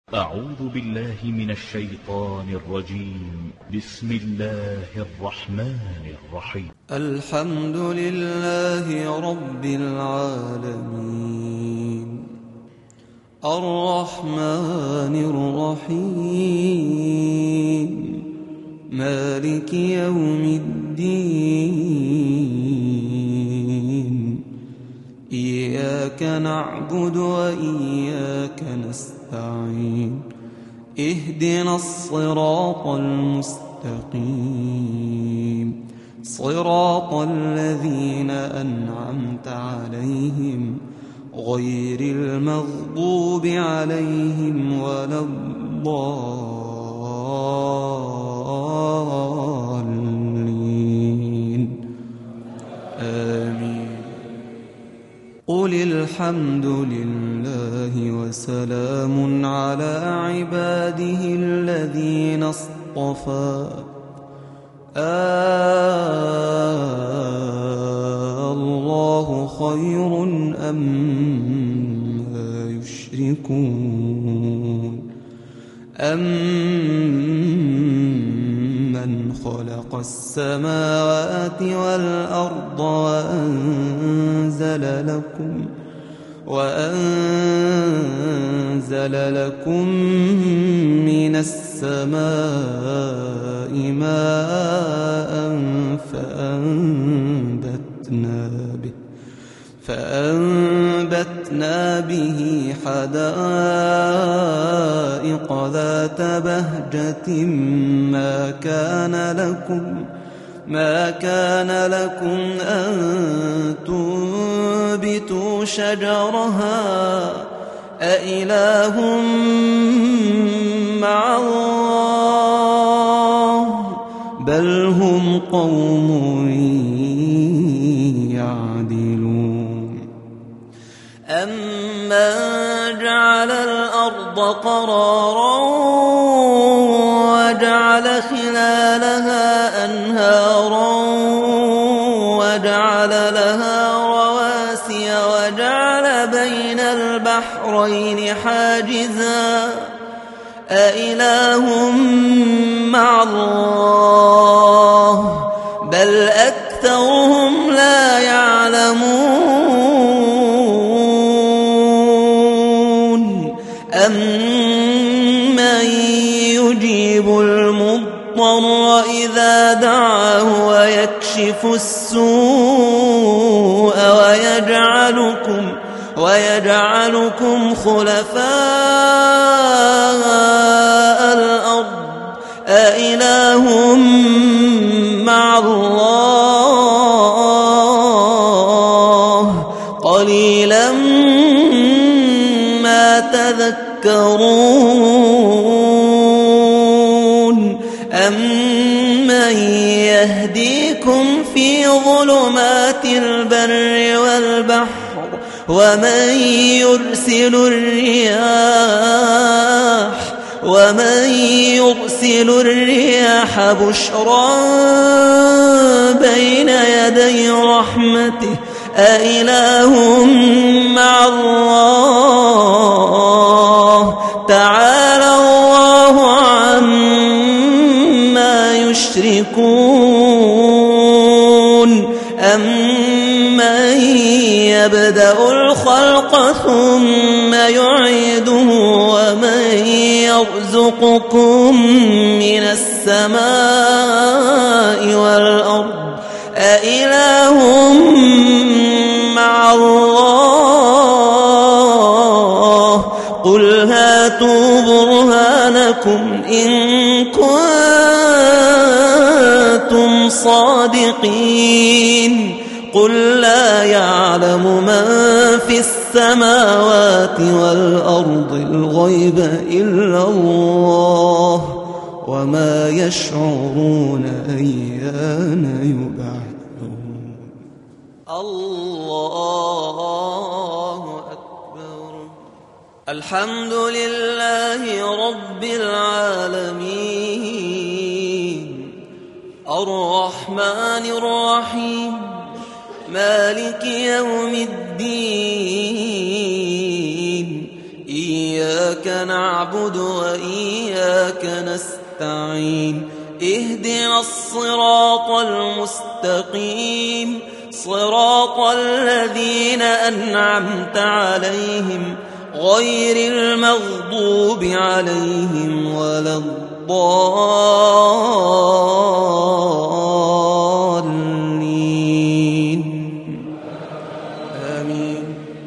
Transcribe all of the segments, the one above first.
أعوذ بالله من الشيطان الرجيم. بسم الله الرحمن الرحيم. الحمد لله رب العالمين الرحمن الرحيم مالك يوم الدين إياك نعبد وإياك نستعين اهدنا الصراط المستقيم صراط الذين أنعمت عليهم غير المغضوب عليهم ولا الضالين آمين. قل الحمد لله وسلام على عباده الذين اصطفى الله خير أما يشركون أمن خلق السماوات والأرض وأنزل لكم من السماء ماء فأنبتنا به حدائق ذات بهجة ما كان لكم أن تنبتوا شجرها أإله مع الله بل هم قوم يعدلون. أمن جعل الأرض قرارا وجعل خلالها أنهارا وجعل لها رواسي وجعل بين البحرين حاجزا أإله مع الله بل أكثرهم لا يعلمون. أمن يجيب المضطر إذا دعاه ويكشف السوء ويجعلكم خلفاء الأرض أإله مع الله قليلا ما تذكرون. أمن يهديكم في ظلمات البر والبحر ومن يرسل الرياح بشرا بين يدي رحمته أإله مع الله تعالى الله عما يشركون. أمن يبدأ الخلق ثم يعيده ومن يرزقكم من السماء والأرض أإله مع الله قل هاتوا برهانكم إن كنتم صادقين. قل لا يعلم من في السماوات والأرض الغيب إلا الله وما يشعرون أيان يبعثون. الله أكبر. الحمد لله رب العالمين الرحمن الرحيم مالك يوم الدين إياك نعبد وإياك نستعين اهدنا الصراط المستقيم صراط الذين أنعمت عليهم غير المغضوب عليهم ولا الضالين آمين.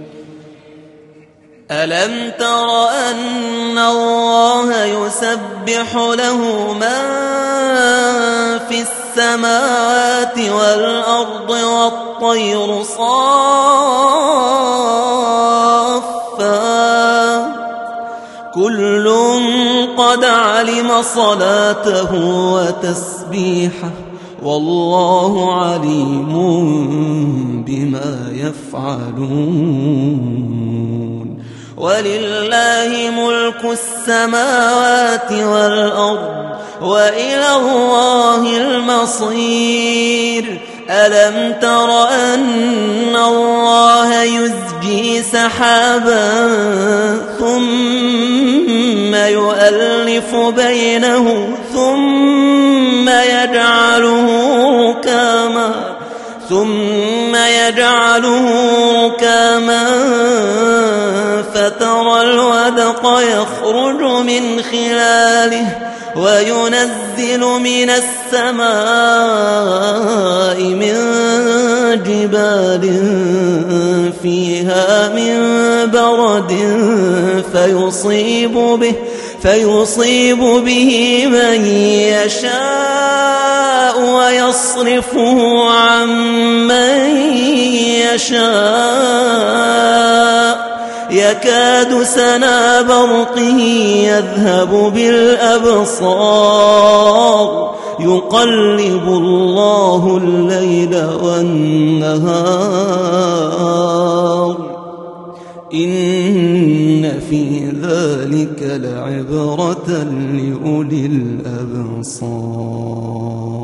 ألم تر أن الله يسبح له من في السماوات والأرض والطير صافات كل قد علم صلاته وتسبيحه والله عليم بما يفعلون ولله ملك السماوات والأرض وإلى الله المصير ألم تر أن الله يزجي سحابا ثم يؤلف بينه ثم يجعله ركاما فترى الودق يخرج من خلاله وينزل من السماء من جبال فيها من برد فيصيب به من يشاء ويصرفه عن من يشاء يكاد سنا برقه يذهب بالأبصار يقلب الله الليل والنهار إن في ذلك لعبرة لأولي الأبصار.